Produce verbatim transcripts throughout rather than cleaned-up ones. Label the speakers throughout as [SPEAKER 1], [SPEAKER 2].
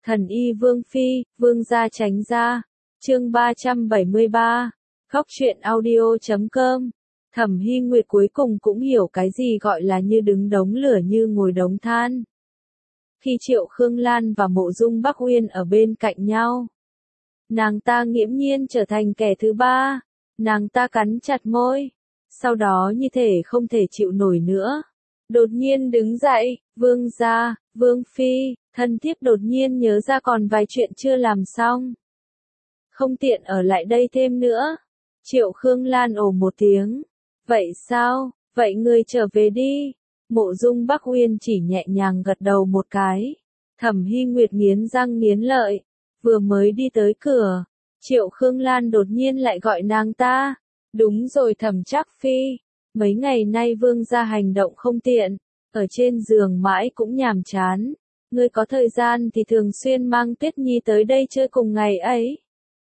[SPEAKER 1] Thần y Vương Phi, Vương gia tránh ra. Chương ba trăm bảy mươi ba. Khóc chuyện audio chấm com. Thẩm Hy Nguyệt cuối cùng cũng hiểu cái gì gọi là như đứng đống lửa như ngồi đống than. Khi Triệu Khương Lan và Mộ Dung Bắc Uyên ở bên cạnh nhau, nàng ta nghiễm nhiên trở thành kẻ thứ ba. Nàng ta cắn chặt môi, sau đó như thể không thể chịu nổi nữa, đột nhiên đứng dậy. Vương gia, Vương Phi, thân thiếp đột nhiên nhớ ra còn vài chuyện chưa làm xong, không tiện ở lại đây thêm nữa. Triệu Khương Lan ồ một tiếng. Vậy sao, vậy ngươi trở về đi. Mộ Dung Bắc Uyên chỉ nhẹ nhàng gật đầu một cái. Thẩm Hy Nguyệt nghiến răng nghiến lợi, vừa mới đi tới cửa, Triệu Khương Lan đột nhiên lại gọi nàng ta. Đúng rồi Thẩm Trác Phi, mấy ngày nay vương gia hành động không tiện, ở trên giường mãi cũng nhàm chán. Ngươi có thời gian thì thường xuyên mang Tuyết Nhi tới đây chơi cùng ngày ấy.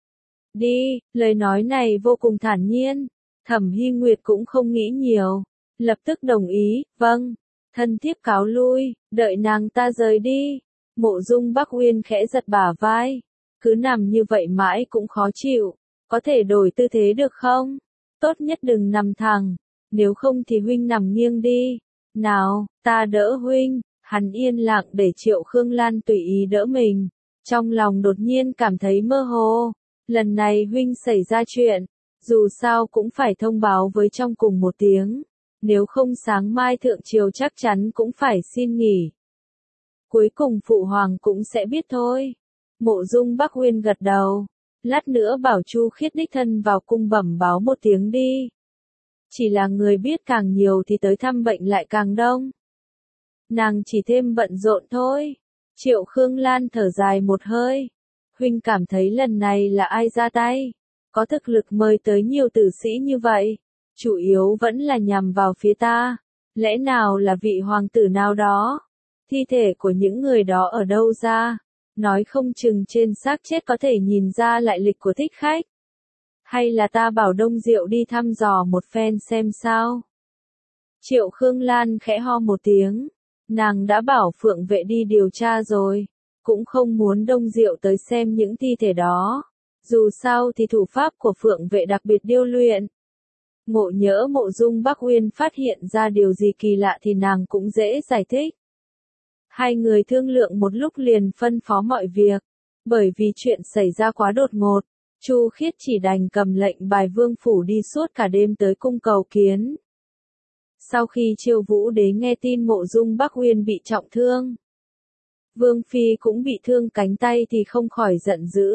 [SPEAKER 1] Đi, lời nói này vô cùng thản nhiên. Thẩm Hy Nguyệt cũng không nghĩ nhiều, lập tức đồng ý. Vâng, thân thiếp cáo lui. Đợi nàng ta rời đi, Mộ Dung Bắc Uyên khẽ giật bả vai. Cứ nằm như vậy mãi cũng khó chịu, có thể đổi tư thế được không? Tốt nhất đừng nằm thẳng, nếu không thì huynh nằm nghiêng đi. Nào, ta đỡ huynh. Hắn yên lặng để Triệu Khương Lan tùy ý đỡ mình, trong lòng đột nhiên cảm thấy mơ hồ. Lần này huynh xảy ra chuyện, dù sao cũng phải thông báo với trong cùng một tiếng, nếu không sáng mai thượng triều chắc chắn cũng phải xin nghỉ. Cuối cùng phụ hoàng cũng sẽ biết thôi. Mộ Dung Bắc Uyên gật đầu, lát nữa bảo Chu Khiết đích thân vào cung bẩm báo một tiếng đi. Chỉ là người biết càng nhiều thì tới thăm bệnh lại càng đông, nàng chỉ thêm bận rộn thôi. Triệu Khương Lan thở dài một hơi. Huynh cảm thấy lần này là ai ra tay? Có thực lực mời tới nhiều tử sĩ như vậy, chủ yếu vẫn là nhằm vào phía ta. Lẽ nào là vị hoàng tử nào đó? Thi thể của những người đó ở đâu ra? Nói không chừng trên xác chết có thể nhìn ra lại lịch của thích khách. Hay là ta bảo Đông Diệu đi thăm dò một phen xem sao? Triệu Khương Lan khẽ ho một tiếng. Nàng đã bảo Phượng Vệ đi điều tra rồi, cũng không muốn Đông Diệu tới xem những thi thể đó. Dù sao thì thủ pháp của Phượng Vệ đặc biệt điêu luyện. Ngộ nhỡ Mộ Dung Bắc Uyên phát hiện ra điều gì kỳ lạ thì nàng cũng dễ giải thích. Hai người thương lượng một lúc liền phân phó mọi việc. Bởi vì chuyện xảy ra quá đột ngột, Chu Khiết chỉ đành cầm lệnh bài vương phủ đi suốt cả đêm tới cung cầu kiến. Sau khi Chiêu Vũ Đế nghe tin Mộ Dung Bắc Uyên bị trọng thương, Vương Phi cũng bị thương cánh tay thì không khỏi giận dữ.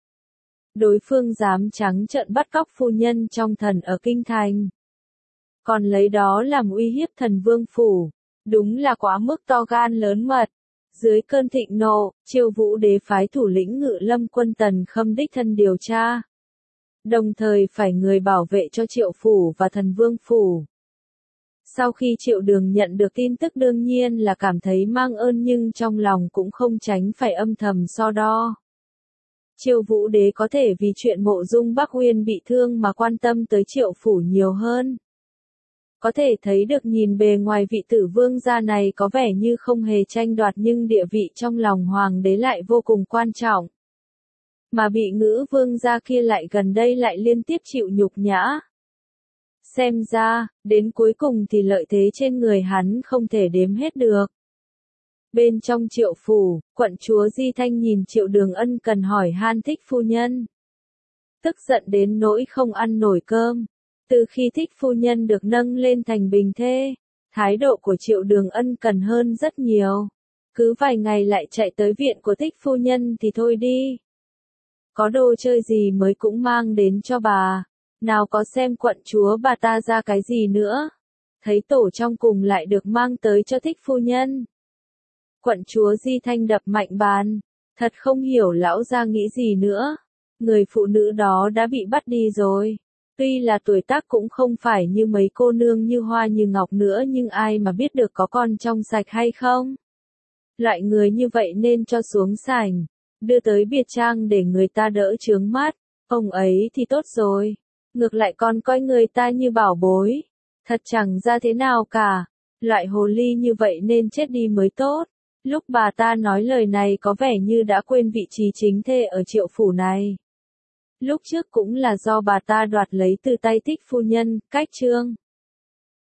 [SPEAKER 1] Đối phương dám trắng trợn bắt cóc phu nhân trong thần ở kinh thành, còn lấy đó làm uy hiếp thần vương phủ, đúng là quá mức to gan lớn mật. Dưới cơn thịnh nộ, Chiêu Vũ Đế phái thủ lĩnh Ngự Lâm quân Tần Khâm đích thân điều tra, đồng thời phải người bảo vệ cho Triệu phủ và thần vương phủ. Sau khi Triệu Đường nhận được tin tức đương nhiên là cảm thấy mang ơn, nhưng trong lòng cũng không tránh phải âm thầm so đo. Chiêu Vũ Đế có thể vì chuyện Mộ Dung Bắc Uyên bị thương mà quan tâm tới Triệu phủ nhiều hơn. Có thể thấy được nhìn bề ngoài vị tử vương gia này có vẻ như không hề tranh đoạt, nhưng địa vị trong lòng hoàng đế lại vô cùng quan trọng. Mà bị Ngữ vương gia kia lại gần đây lại liên tiếp chịu nhục nhã. Xem ra, đến cuối cùng thì lợi thế trên người hắn không thể đếm hết được. Bên trong Triệu phủ, quận chúa Di Thanh nhìn Triệu Đường ân cần hỏi han Thích phu nhân. Tức giận đến nỗi không ăn nổi cơm. Từ khi Thích phu nhân được nâng lên thành bình thê, thái độ của Triệu Đường ân cần hơn rất nhiều. Cứ vài ngày lại chạy tới viện của Thích phu nhân thì thôi đi. Có đồ chơi gì mới cũng mang đến cho bà. Nào có xem quận chúa bà ta ra cái gì nữa. Thấy tổ trong cùng lại được mang tới cho Thích phu nhân. Quận chúa Di Thanh đập mạnh bàn. Thật không hiểu lão gia nghĩ gì nữa. Người phụ nữ đó đã bị bắt đi rồi. Tuy là tuổi tác cũng không phải như mấy cô nương như Hoa như Ngọc nữa, nhưng ai mà biết được có con trong sạch hay không. Loại người như vậy nên cho xuống sảnh, đưa tới biệt trang để người ta đỡ chướng mắt. Ông ấy thì tốt rồi. Ngược lại còn coi người ta như bảo bối. Thật chẳng ra thế nào cả. Loại hồ ly như vậy nên chết đi mới tốt. Lúc bà ta nói lời này có vẻ như đã quên vị trí chính thê ở Triệu phủ này. Lúc trước cũng là do bà ta đoạt lấy từ tay Thích phu nhân, Cách Trương.